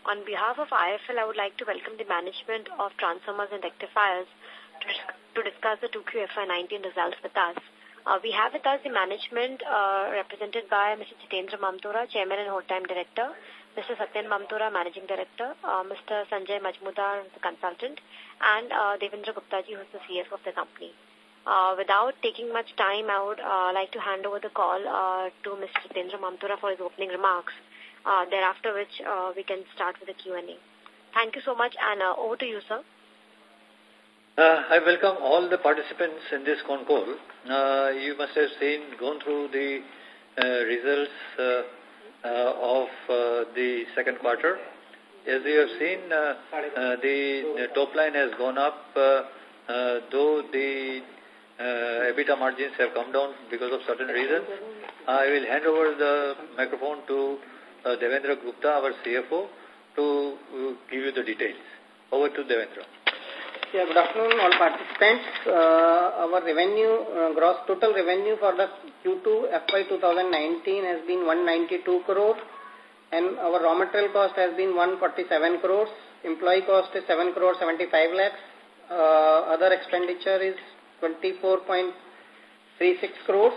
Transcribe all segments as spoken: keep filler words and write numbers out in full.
On behalf of I F L, I would like to welcome the management of Transformers and Rectifiers to, to discuss the two Q F Y nineteen results with us. Uh, we have with us the management uh, represented by Mister Jitendra Mamtora, Chairman and Whole-Time Director, Mister Satyen Mamtora, Managing Director, uh, Mister Sanjay Majmudar, the Consultant, and uh, Devendra Guptaji, who is the C F O of the company. Uh, without taking much time, I would uh, like to hand over the call uh, to Mister Jitendra Mamtora for his opening remarks, uh, thereafter which uh, we can start with the Q and A. Thank you so much, and uh, over to you, sir. Uh, I welcome all the participants in this con call. Uh, you must have seen, gone through the uh, results uh, uh, of uh, the second quarter. As you have seen, uh, uh, the, the top line has gone up, uh, uh, though the uh, EBITDA margins have come down because of certain reasons. I will hand over the microphone to uh, Devendra Gupta, our C F O, to uh, give you the details. Over to Devendra. Yeah, good afternoon, all participants. Uh, our revenue, uh, gross total revenue for the Q two F Y twenty nineteen has been one ninety-two crore, and our raw material cost has been one forty-seven crores. Employee cost is seven crore seventy-five lakhs. Uh, other expenditure is twenty-four point three six crores,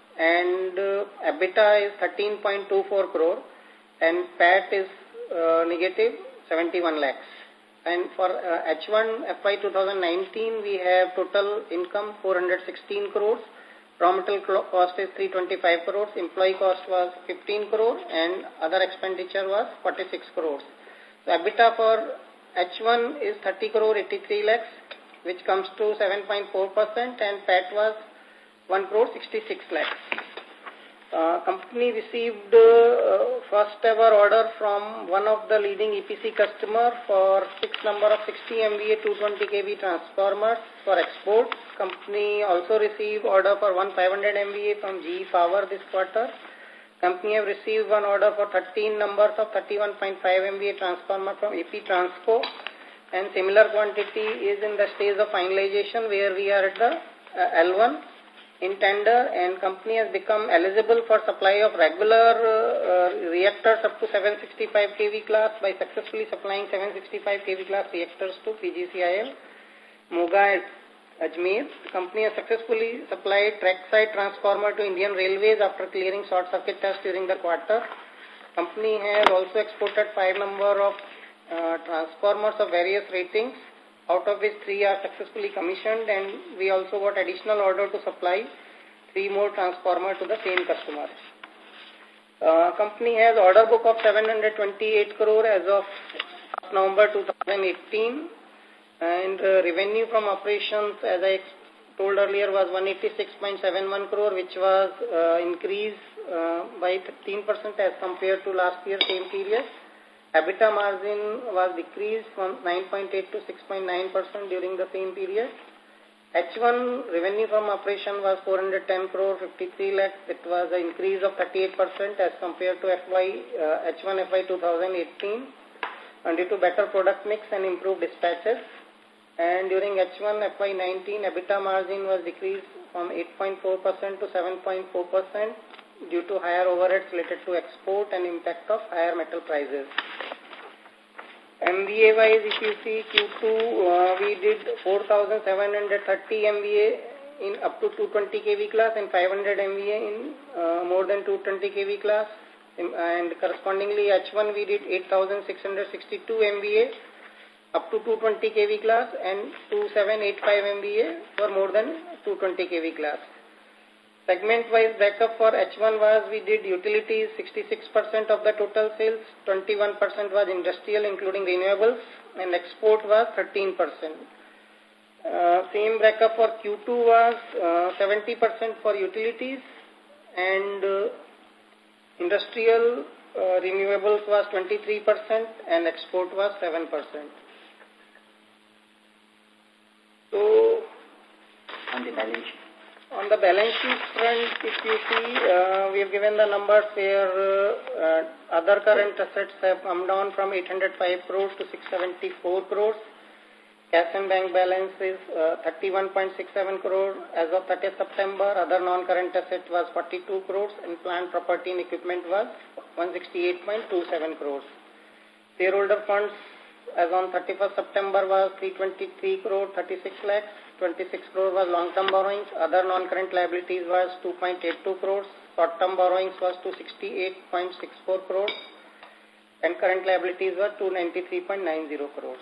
and uh, EBITDA is thirteen point two four crore, and P A T is uh, negative seventy-one lakhs. And for uh, H one F Y twenty nineteen, we have total income four hundred sixteen crores, raw material cost is three twenty-five crores, employee cost was fifteen crore, and other expenditure was forty-six crores. So EBITDA for H one is thirty crore eighty-three lakhs, which comes to seven point four percent, and P A T was one crore sixty-six lakhs. Uh, company received uh, first ever order from one of the leading E P C customer for six number of sixty M V A two twenty K V transformers for export. Company also received order for one five hundred M V A from G E Power this quarter. Company have received one order for thirteen numbers of thirty-one point five M V A transformer from A P Transco, and similar quantity is in the stage of finalization where we are at the uh, L one. In tender, and company has become eligible for supply of regular uh, uh, reactors up to seven sixty-five K V class by successfully supplying seven sixty-five K V class reactors to P G C I L, Moga and Ajmer. The company has successfully supplied trackside transformer to Indian Railways after clearing short circuit test during the quarter. Company has also exported five number of uh, transformers of various ratings, out of which three are successfully commissioned, and we also got additional order to supply three more transformers to the same customer. Uh, company has order book of seven hundred twenty-eight crore as of November two thousand eighteen, and uh, revenue from operations, as I told earlier, was one eighty-six point seven one crore, which was uh, increased uh, by fifteen percent as compared to last year same period. EBITDA margin was decreased from nine point eight to six point nine percent during the same period. H one revenue from operation was four hundred ten crore fifty-three lakhs. It was an increase of thirty-eight percent as compared to F Y, uh, H one F Y twenty eighteen, and due to better product mix and improved dispatches. And during H one F Y nineteen, EBITDA margin was decreased from eight point four percent to seven point four percent due to higher overheads related to export and impact of higher metal prices. M V A wise, if you see Q two, uh, we did four thousand seven hundred thirty M V A in up to two twenty K V class and five hundred M V A in uh, more than two twenty K V class. And correspondingly, H one we did eight thousand six hundred sixty-two M V A up to two twenty K V class and two thousand seven hundred eighty-five M V A for more than two twenty K V class. Segment-wise breakup for H one was we did utilities sixty-six percent of the total sales, twenty-one percent was industrial including renewables, and export was thirteen percent. Uh, same breakup for Q two was uh, seventy percent for utilities, and uh, industrial uh, renewables was twenty-three percent and export was seven percent. So, on the balance sheet. On the balance sheet front, if you see, uh, we have given the numbers where uh, uh, other current assets have come down from eight hundred five crores to six hundred seventy-four crores. Cash and bank balance is uh, thirty-one point six seven crore as of thirtieth September. Other non-current asset was forty-two crores and plant property and equipment was one hundred sixty-eight point two seven crores. Shareholder funds as on thirty-first September was three hundred twenty-three crore thirty-six lakhs. twenty-six crore was long-term borrowings. Other non-current liabilities was two point eight two crores. Short-term borrowings was two hundred sixty-eight point six four crores. And current liabilities were two hundred ninety-three point nine zero crores.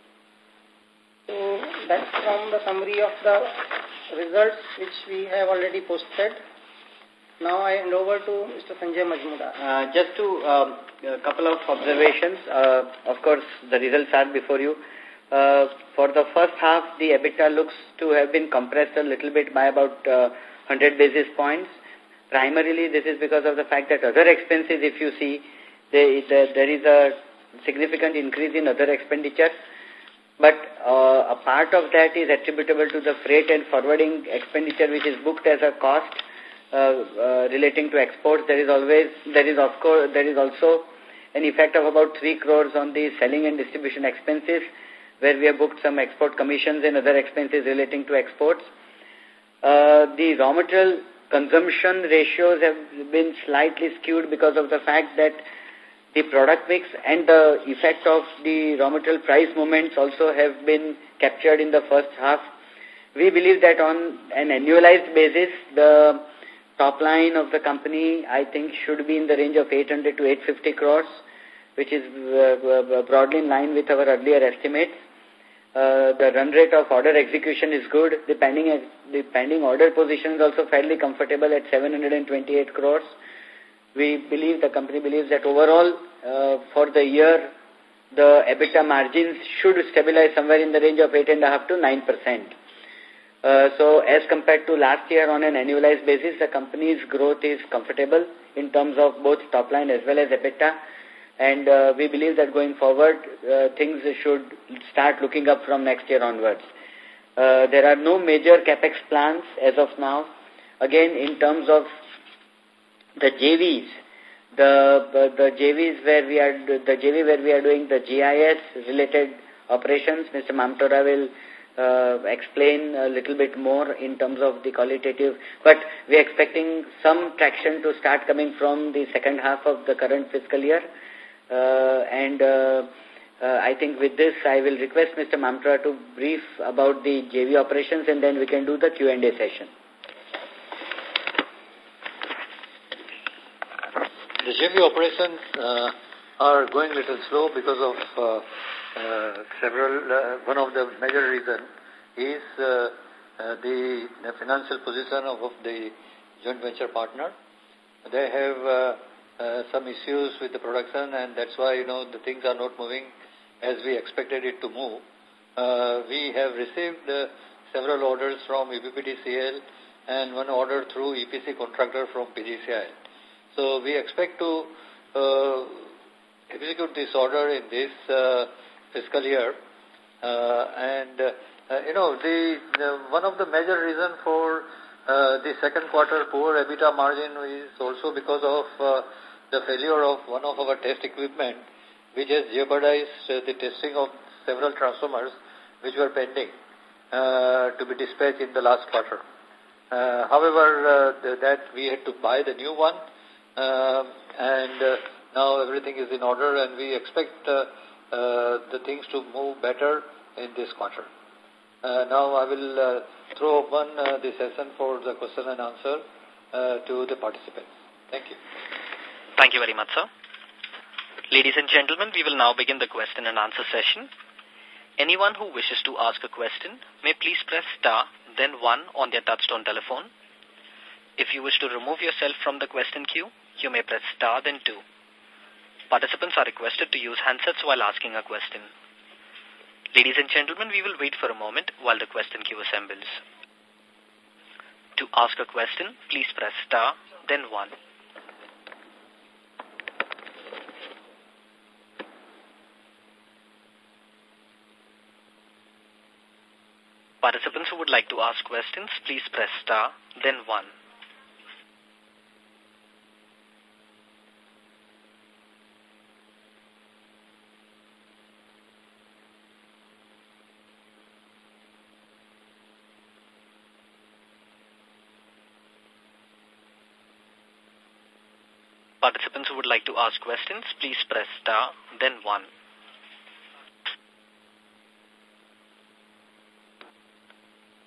So that's from the summary of the results which we have already posted. Now I hand over to Mister Sanjay Majmudar. Uh, just to um, a couple of observations. Uh, of course, the results are before you. Uh, for the first half, the EBITDA looks to have been compressed a little bit by about uh, one hundred basis points. Primarily, this is because of the fact that other expenses, if you see, there is a, there is a significant increase in other expenditure. But uh, a part of that is attributable to the freight and forwarding expenditure, which is booked as a cost uh, uh, relating to exports. There is always, there is of course, there is also an effect of about three crores on the selling and distribution expenses, where we have booked some export commissions and other expenses relating to exports. Uh, the raw material consumption ratios have been slightly skewed because of the fact that the product mix and the effect of the raw material price movements also have been captured in the first half. We believe that on an annualized basis, the top line of the company, I think, should be in the range of eight hundred to eight hundred fifty crores, which is uh, broadly in line with our earlier estimates. Uh, the run rate of order execution is good. The pending, the pending order position is also fairly comfortable at seven hundred twenty-eight crores. We believe, the company believes that overall, uh, for the year, the EBITDA margins should stabilize somewhere in the range of eight point five to nine percent. Uh, so, as compared to last year on an annualized basis, the company's growth is comfortable in terms of both top line as well as EBITDA. And uh, we believe that going forward, uh, things should start looking up from next year onwards. Uh, there are no major capex plans as of now. Again, in terms of the J Vs, the uh, the J Vs where we are the J V where we are doing the G I S related operations, Mister Mamtora will uh, explain a little bit more in terms of the qualitative. But we are expecting some traction to start coming from the second half of the current fiscal year. Uh, and uh, uh, I think with this, I will request Mister Mamtora to brief about the J V operations, and then we can do the Q and A session. The J V operations uh, are going a little slow because of uh, uh, several, uh, one of the major reasons is uh, uh, the, the financial position of, of the joint venture partner. They have uh, uh, some issues with the production, and that's why, you know, the things are not moving as we expected it to move. Uh, we have received uh, several orders from E P P D C L and one order through E P C contractor from P G C I L. So we expect to uh, execute this order in this uh, fiscal year. Uh, and, uh, you know, the, the one of the major reasons for uh, the second quarter poor EBITDA margin is also because of uh, the failure of one of our test equipment, which has jeopardized uh, the testing of several transformers which were pending uh, to be dispatched in the last quarter. Uh, however, uh, the, that we had to buy the new one. Uh, and uh, now everything is in order, and we expect uh, uh, the things to move better in this quarter. Uh, now I will uh, throw open uh, the session for the question and answer uh, to the participants. Thank you. Thank you very much, sir. Ladies and gentlemen, we will now begin the question and answer session. Anyone who wishes to ask a question may please press star, then one on their touchtone telephone. If you wish to remove yourself from the question queue, you may press star then two. Participants are requested to use handsets while asking a question. Ladies and gentlemen, we will wait for a moment while the question queue assembles. To ask a question, please press star, then one. Participants who would like to ask questions, please press star, then one. Participants who would like to ask questions, please press star, then one.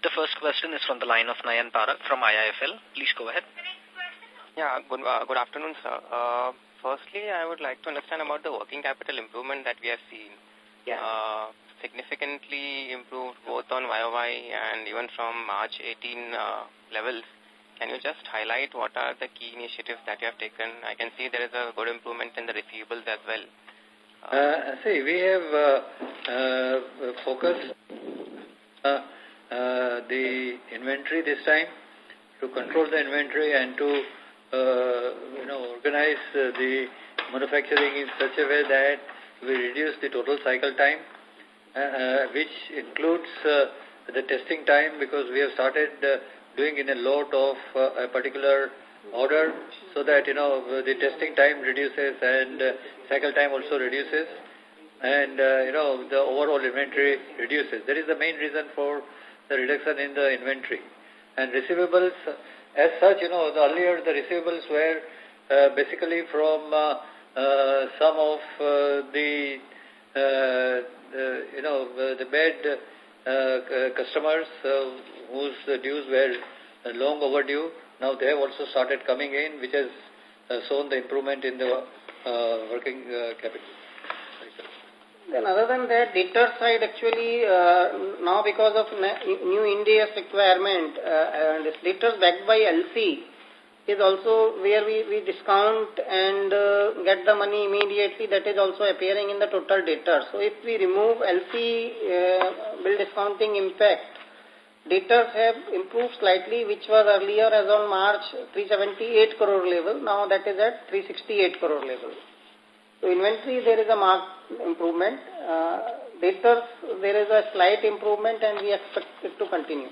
The first question is from the line of Nayan Parak from I I F L. Please go ahead. Yeah, good, uh, good afternoon, sir. Uh, firstly, I would like to understand about the working capital improvement that we have seen. Yeah. Uh, significantly improved both on Y O Y and even from March eighteen uh, levels. Can you just highlight what are the key initiatives that you have taken? I can see there is a good improvement in the receivables as well. Uh, uh, see, we have uh, uh, focused uh, uh, the inventory this time to control the inventory and to uh, you know organize uh, the manufacturing in such a way that we reduce the total cycle time, uh, which includes uh, the testing time, because we have started uh, doing in a lot of uh, a particular order, so that, you know, the testing time reduces and uh, cycle time also reduces, and, uh, you know, the overall inventory reduces. That is the main reason for the reduction in the inventory. And receivables, as such, you know, the earlier the receivables were uh, basically from uh, uh, some of uh, the, uh, the, you know, the bad uh, customers uh, whose dues were long overdue. Now they have also started coming in, which has uh, shown the improvement in the uh, working uh, capital. Then other than that, debtor side actually, uh, now because of new India's requirement, uh, and this debtors backed by L C is also where we, we discount and uh, get the money immediately. That is also appearing in the total debtors. So if we remove L C uh, bill discounting impact, debtors have improved slightly, which was earlier as on March three seventy-eight crore level. Now that is at three sixty-eight crore level. So inventory, there is a marked improvement. Uh, debtors, there is a slight improvement, and we expect it to continue.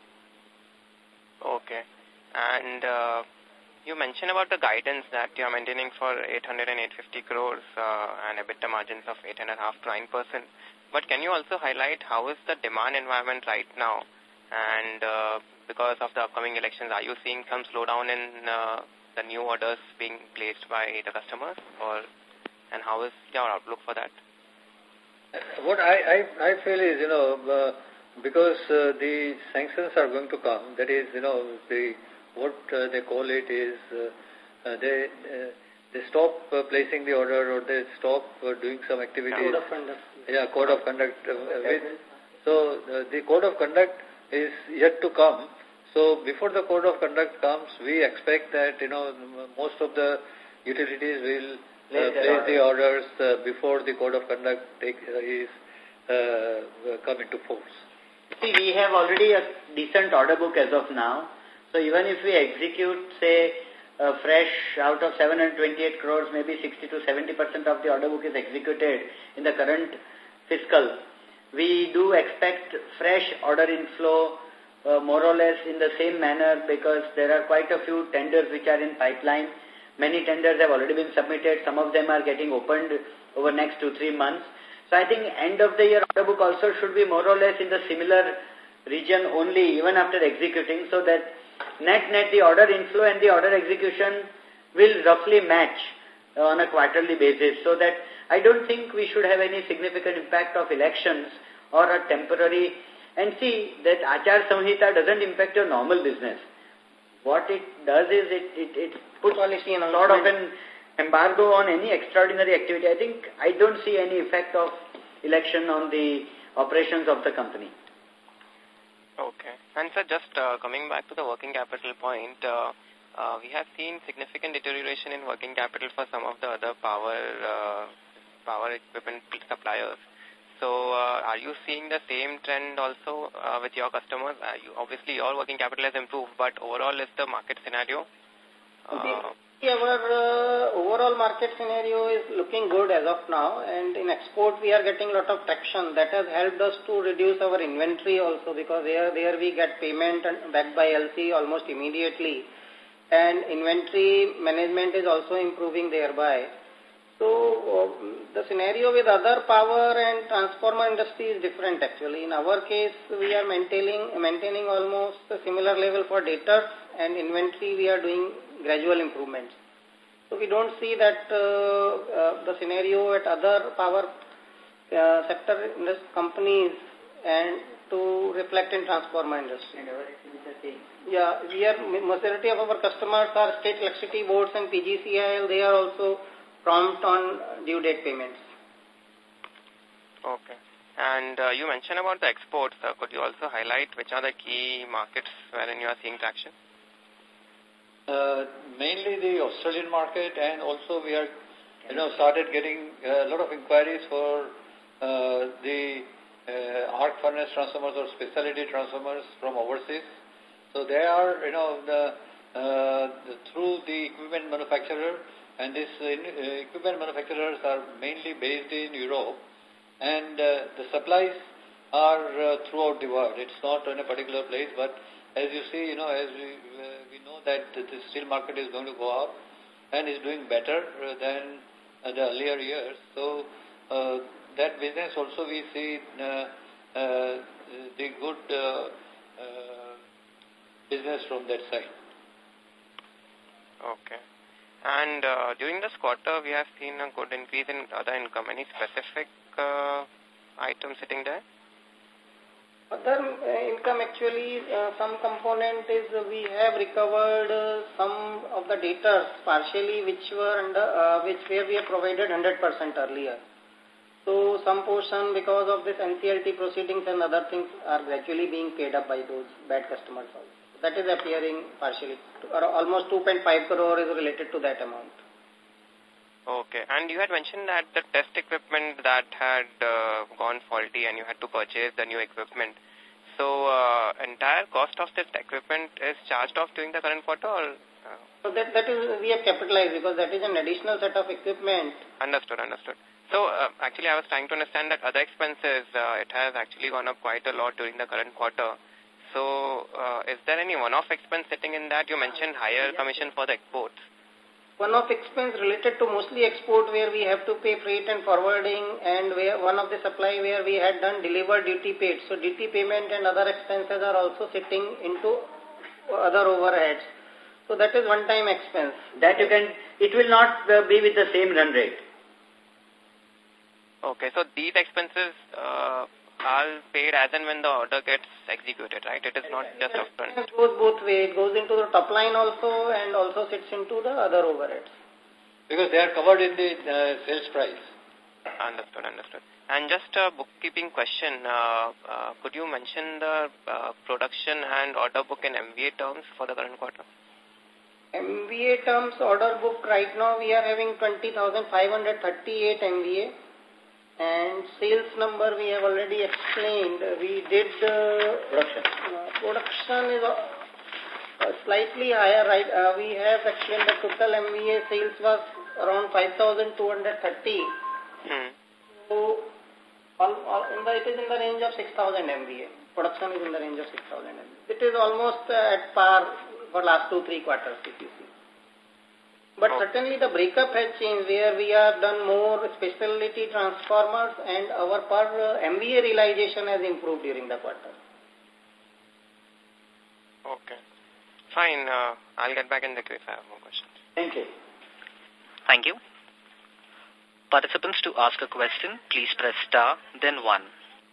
Okay. And uh, you mentioned about the guidance that you are maintaining for eight hundred and eight hundred fifty crores uh, and EBITDA margins of eight point five to nine percent. But can you also highlight how is the demand environment right now? And uh, because of the upcoming elections, are you seeing some slowdown in uh, the new orders being placed by the customers? Or and how is your outlook for that? What I, I, I feel is, you know, uh, because uh, the sanctions are going to come, that is, you know, the what uh, they call it is uh, uh, they uh, they stop uh, placing the order, or they stop uh, doing some activities. Code of conduct. Yeah, code of conduct. Uh, with, so uh, the code of conduct is yet to come. So before the code of conduct comes, we expect that, you know, most of the utilities will uh, place the orders uh, before the code of conduct take, uh, is uh, come into force. See, we have already a decent order book as of now. So even if we execute, say, uh, fresh out of seven hundred twenty-eight crores, maybe sixty to seventy percent of the order book is executed in the current fiscal. We do expect fresh order inflow uh, more or less in the same manner, because there are quite a few tenders which are in pipeline. Many tenders have already been submitted. Some of them are getting opened over next two, three months. So I think end of the year order book also should be more or less in the similar region only, even after executing, so that net-net the order inflow and the order execution will roughly match on a quarterly basis, so that I don't think we should have any significant impact of elections or a temporary. And see that Achar Samhita doesn't impact your normal business. What it does is it, it, it puts policy and a lot of an embargo on any extraordinary activity. I think I don't see any effect of election on the operations of the company. Okay. And sir, just uh, coming back to the working capital point, uh, uh, we have seen significant deterioration in working capital for some of the other power uh, power equipment suppliers. So uh, are you seeing the same trend also uh, with your customers? Uh, you, obviously, your working capital has improved, but overall is the market scenario? Uh, Our uh, overall market scenario is looking good as of now, and in export we are getting a lot of traction. That has helped us to reduce our inventory also, because there, there we get payment backed by L C almost immediately, and inventory management is also improving thereby. So uh, the scenario with other power and transformer industry is different actually. In our case, we are maintaining, maintaining almost a similar level for debtors, and inventory we are doing gradual improvements. So we don't see that uh, uh, the scenario at other power uh, sector companies and to reflect in transformer industry. Yeah, we are, majority of our customers are state electricity boards and P G C I L. They are also prompt on due date payments. Okay. And uh, you mentioned about the exports. Uh, could you also highlight which are the key markets wherein you are seeing traction? Uh, mainly the Australian market, and also we are, you know, started getting a lot of inquiries for uh, the uh, arc furnace transformers or specialty transformers from overseas. So they are, you know, the, uh, the through the equipment manufacturer, and these uh, equipment manufacturers are mainly based in Europe, and uh, the supplies are uh, throughout the world. It's not in a particular place, but as you see, you know, as we, uh, we know that the steel market is going to go up and is doing better uh, than uh, the earlier years. So uh, that business also we see uh, uh, the good uh, uh, business from that side. Okay. And uh, during this quarter, we have seen a good increase in other income. Any specific uh, item sitting there? Other uh, income actually, uh, some component is uh, we have recovered uh, some of the debtors partially which were under, uh, which where we have provided one hundred percent earlier. So some portion because of this N C L T proceedings and other things are gradually being paid up by those bad customers also. That is appearing partially. Almost two point five crore is related to that amount. Okay. And you had mentioned that the test equipment that had uh, gone faulty and you had to purchase the new equipment. So, uh, entire cost of this equipment is charged off during the current quarter? Or, uh? So, that, that is, we have capitalized because that is an additional set of equipment. Understood, understood. So, uh, actually, I was trying to understand that other expenses, uh, it has actually gone up quite a lot during the current quarter. So, uh, is there any one-off expense sitting in that? You mentioned higher commission for the exports. One-off expense related to mostly export where we have to pay freight and forwarding, and where one of the supply where we had done delivered duty paid. So, duty payment and other expenses are also sitting into other overheads. So, that is one-time expense. That you can, it will not uh, be with the same run rate. Okay, so these expenses uh, are paid as and when the order gets executed, right? It is not just upfront. It goes both ways. It goes into the top line also and also sits into the other overheads. Because they are covered in the uh, sales price. Understood, understood. And just a bookkeeping question, uh, uh, could you mention the uh, production and order book in M V A terms for the current quarter? M V A terms order book right now we are having twenty thousand five hundred thirty-eight M V A. And sales number we have already explained. We did uh, production. Uh, production is uh, uh, slightly higher, right? Uh, we have explained the total M V A sales was around five thousand two hundred thirty. Hmm. So, all, all in the, it is in the range of six thousand M V A. Production is in the range of six thousand M V A. It is almost uh, at par for last two, three quarters, if you see. But certainly the breakup has changed where we have done more specialty transformers and our per uh, M V A realization has improved during the quarter. Okay. Fine. Uh, I'll get back in the queue if I have more questions. Thank you. Thank you. Participants, to ask a question, please press star, then one.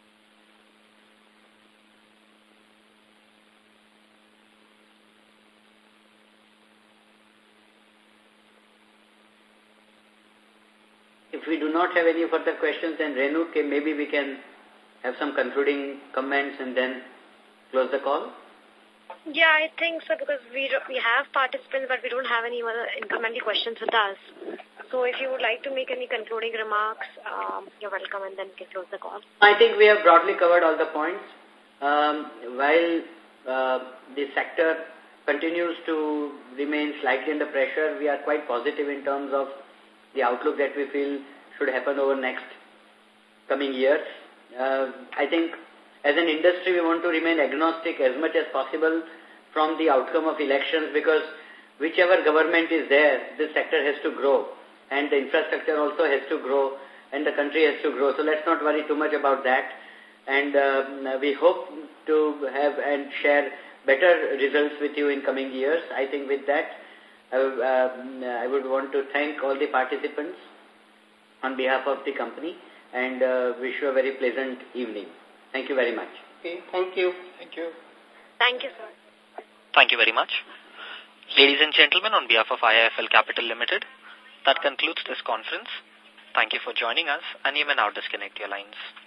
If we do not have any further questions, then Renu, maybe we can have some concluding comments and then close the call. Yeah, I think so, because we we have participants, but we don't have any other incremental questions with us. So if you would like to make any concluding remarks, um, you're welcome, and then we can close the call. I think we have broadly covered all the points. Um, while uh, the sector continues to remain slightly under pressure, we are quite positive in terms of the outlook that we feel should happen over next coming years. Uh, I think as an industry, we want to remain agnostic as much as possible from the outcome of elections, because whichever government is there, this sector has to grow, and the infrastructure also has to grow, and the country has to grow. So let's not worry too much about that. And um, we hope to have and share better results with you in coming years. I think with that, I, uh, I would want to thank all the participants on behalf of the company and uh, wish you a very pleasant evening. Thank you very much. Okay, thank you. Thank you. Thank you, sir. Thank you very much. Ladies and gentlemen, on behalf of I I F L Capital Limited, that concludes this conference. Thank you for joining us, and you may now disconnect your lines.